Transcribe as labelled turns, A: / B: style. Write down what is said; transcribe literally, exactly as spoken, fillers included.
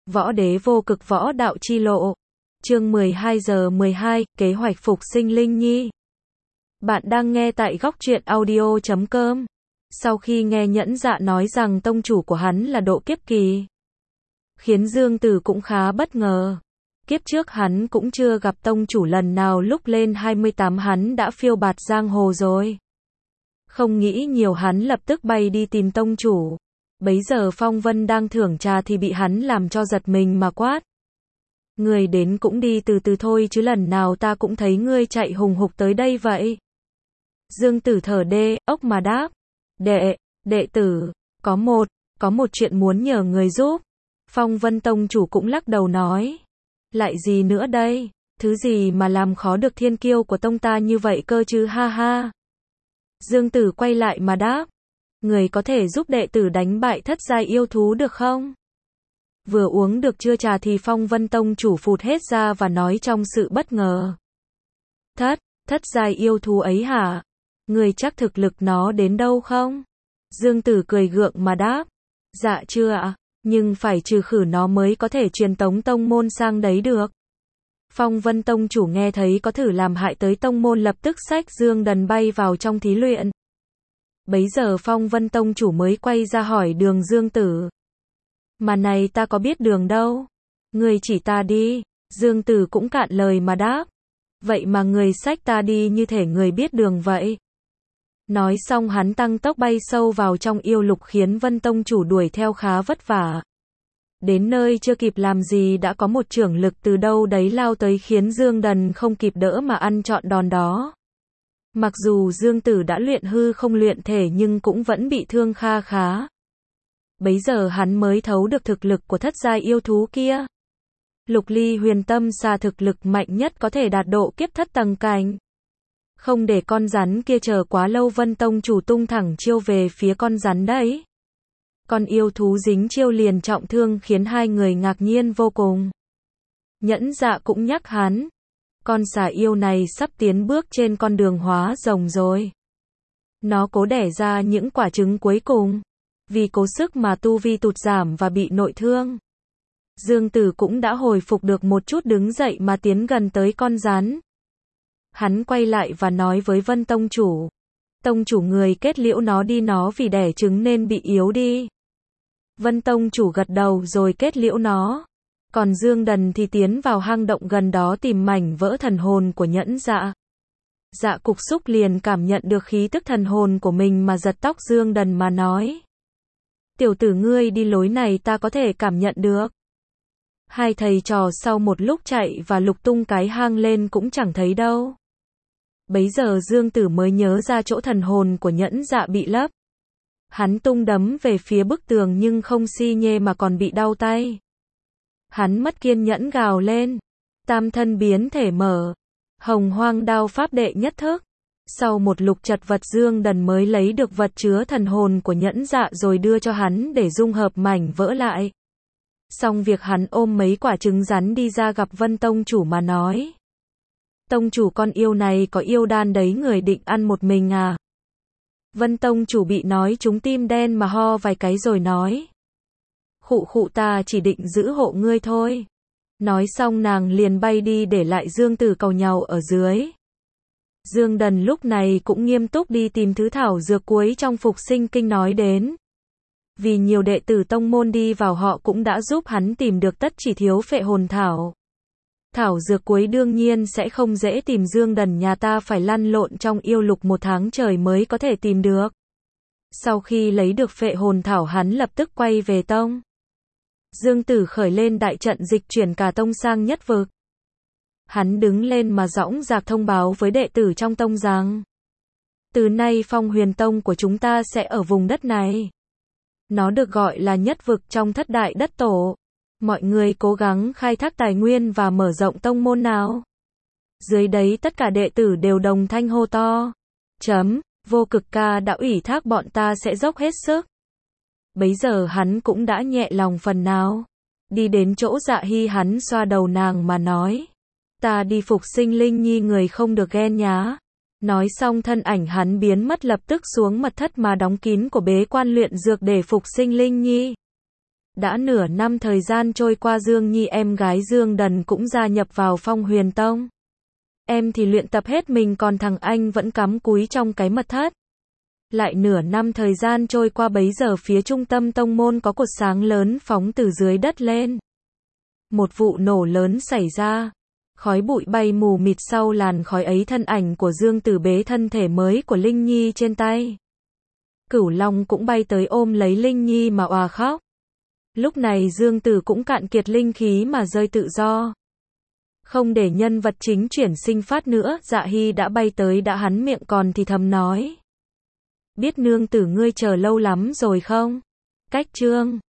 A: Võ Đế Vô Cực Võ Đạo Chi Lộ. Chương mười hai giờ mười hai, kế hoạch phục sinh Linh Nhi. Bạn đang nghe tại góc truyện audio chấm com. Sau khi nghe Nhẫn Dạ nói rằng tông chủ của hắn là độ kiếp kỳ, khiến Dương Tử cũng khá bất ngờ. Kiếp trước hắn cũng chưa gặp tông chủ lần nào, lúc lên hai mươi tám hắn đã phiêu bạt giang hồ rồi. Không nghĩ nhiều, hắn lập tức bay đi tìm tông chủ. Bấy giờ Phong Vân đang thưởng trà thì bị hắn làm cho giật mình mà quát: "Người đến cũng đi từ từ thôi chứ, lần nào ta cũng thấy ngươi chạy hùng hục tới đây vậy?" Dương Tử thở đê ốc mà đáp: "Đệ, đệ tử, có một, có một chuyện muốn nhờ người giúp." Phong Vân tông chủ cũng lắc đầu nói: "Lại gì nữa đây? Thứ gì mà làm khó được thiên kiêu của tông ta như vậy cơ chứ, ha ha." Dương Tử quay lại mà đáp: "Người có thể giúp đệ tử đánh bại thất giai yêu thú được không?" Vừa uống được chưa trà thì Phong Vân tông chủ phụt hết ra và nói trong sự bất ngờ: "Thất, thất giai yêu thú ấy hả? Người chắc thực lực nó đến đâu không?" Dương Tử cười gượng mà đáp: "Dạ chưa ạ, nhưng phải trừ khử nó mới có thể truyền tống tông môn sang đấy được." Phong Vân tông chủ nghe thấy có thử làm hại tới tông môn, lập tức xách Dương Đần bay vào trong thí luyện. Bấy giờ Phong Vân tông chủ mới quay ra hỏi đường Dương Tử: "Mà này, ta có biết đường đâu, người chỉ ta đi." Dương Tử cũng cạn lời mà đáp: "Vậy mà người xách ta đi như thể người biết đường vậy." Nói xong hắn tăng tốc bay sâu vào trong yêu lục, khiến Vân tông chủ đuổi theo khá vất vả. Đến nơi chưa kịp làm gì đã có một chưởng lực từ đâu đấy lao tới, khiến Dương Đần không kịp đỡ mà ăn trọn đòn đó. Mặc dù Dương Tử đã luyện hư không luyện thể nhưng cũng vẫn bị thương kha khá. Bấy giờ hắn mới thấu được thực lực của thất giai yêu thú kia. Lục Ly Huyền Tâm Xà thực lực mạnh nhất có thể đạt độ kiếp thất tầng cảnh. Không để con rắn kia chờ quá lâu, Vân tông chủ tung thẳng chiêu về phía con rắn đấy. Con yêu thú dính chiêu liền trọng thương, khiến hai người ngạc nhiên vô cùng. Nhẫn Dạ cũng nhắc hắn: "Con xà yêu này sắp tiến bước trên con đường hóa rồng rồi. Nó cố đẻ ra những quả trứng cuối cùng, vì cố sức mà tu vi tụt giảm và bị nội thương." Dương Tử cũng đã hồi phục được một chút, đứng dậy mà tiến gần tới con rắn. Hắn quay lại và nói với Vân tông chủ: "Tông chủ, người kết liễu nó đi, nó vì đẻ trứng nên bị yếu đi." Vân tông chủ gật đầu rồi kết liễu nó. Còn Dương Đần thì tiến vào hang động gần đó tìm mảnh vỡ thần hồn của Nhẫn Dạ. Dạ Cục Xúc liền cảm nhận được khí tức thần hồn của mình mà giật tóc Dương Đần mà nói: "Tiểu tử, ngươi đi lối này ta có thể cảm nhận được." Hai thầy trò sau một lúc chạy và lục tung cái hang lên cũng chẳng thấy đâu. Bấy giờ Dương Tử mới nhớ ra chỗ thần hồn của Nhẫn Dạ bị lấp. Hắn tung đấm về phía bức tường nhưng không si nhê mà còn bị đau tay. Hắn mất kiên nhẫn gào lên: "Tam thân biến thể mở, Hồng Hoang đao pháp đệ nhất thức." Sau một lục chật vật, Dương Đần mới lấy được vật chứa thần hồn của Nhẫn Dạ rồi đưa cho hắn để dung hợp mảnh vỡ lại. Xong việc, hắn ôm mấy quả trứng rắn đi ra gặp Vân tông chủ mà nói: "Tông chủ, con yêu này có yêu đan đấy, người định ăn một mình à?" Vân tông chủ bị nói trúng tim đen mà ho vài cái rồi nói: "Khụ khụ, ta chỉ định giữ hộ ngươi thôi." Nói xong nàng liền bay đi để lại Dương Tử càu nhàu ở dưới. Dương Đần lúc này cũng nghiêm túc đi tìm thứ thảo dược cuối trong Phục Sinh Kinh nói đến. Vì nhiều đệ tử tông môn đi vào, họ cũng đã giúp hắn tìm được, tất chỉ thiếu phệ hồn thảo. Thảo dược cuối đương nhiên sẽ không dễ tìm, Dương Đần nhà ta phải lăn lộn trong yêu lục một tháng trời mới có thể tìm được. Sau khi lấy được phệ hồn thảo, hắn lập tức quay về tông. Dương Tử khởi lên đại trận dịch chuyển cả tông sang nhất vực. Hắn đứng lên mà dõng dạc thông báo với đệ tử trong tông rằng: "Từ nay Phong Huyền Tông của chúng ta sẽ ở vùng đất này. Nó được gọi là nhất vực trong thất đại đất tổ. Mọi người cố gắng khai thác tài nguyên và mở rộng tông môn nào." Dưới đấy tất cả đệ tử đều đồng thanh hô to: "Chấm, Vô Cực ca đã ủy thác, bọn ta sẽ dốc hết sức." Bấy giờ hắn cũng đã nhẹ lòng phần nào. Đi đến chỗ Dạ Hy, hắn xoa đầu nàng mà nói: "Ta đi phục sinh Linh Nhi, người không được ghen nhá." Nói xong thân ảnh hắn biến mất, lập tức xuống mật thất mà đóng kín của bế quan luyện dược để phục sinh Linh Nhi. Đã nửa năm thời gian trôi qua, Dương Nhi em gái Dương Đần cũng gia nhập vào Phong Huyền Tông. Em thì luyện tập hết mình, còn thằng anh vẫn cắm cúi trong cái mật thất. Lại nửa năm thời gian trôi qua, bấy giờ phía trung tâm tông môn có cột sáng lớn phóng từ dưới đất lên. Một vụ nổ lớn xảy ra. Khói bụi bay mù mịt, sau làn khói ấy thân ảnh của Dương Tử bế thân thể mới của Linh Nhi trên tay. Cửu Long cũng bay tới ôm lấy Linh Nhi mà òa khóc. Lúc này Dương Tử cũng cạn kiệt linh khí mà rơi tự do. Không để nhân vật chính chuyển sinh phát nữa, Dạ Hy đã bay tới, đã hắn miệng còn thì thầm nói. Biết nương tử ngươi chờ lâu lắm rồi không? Cách chương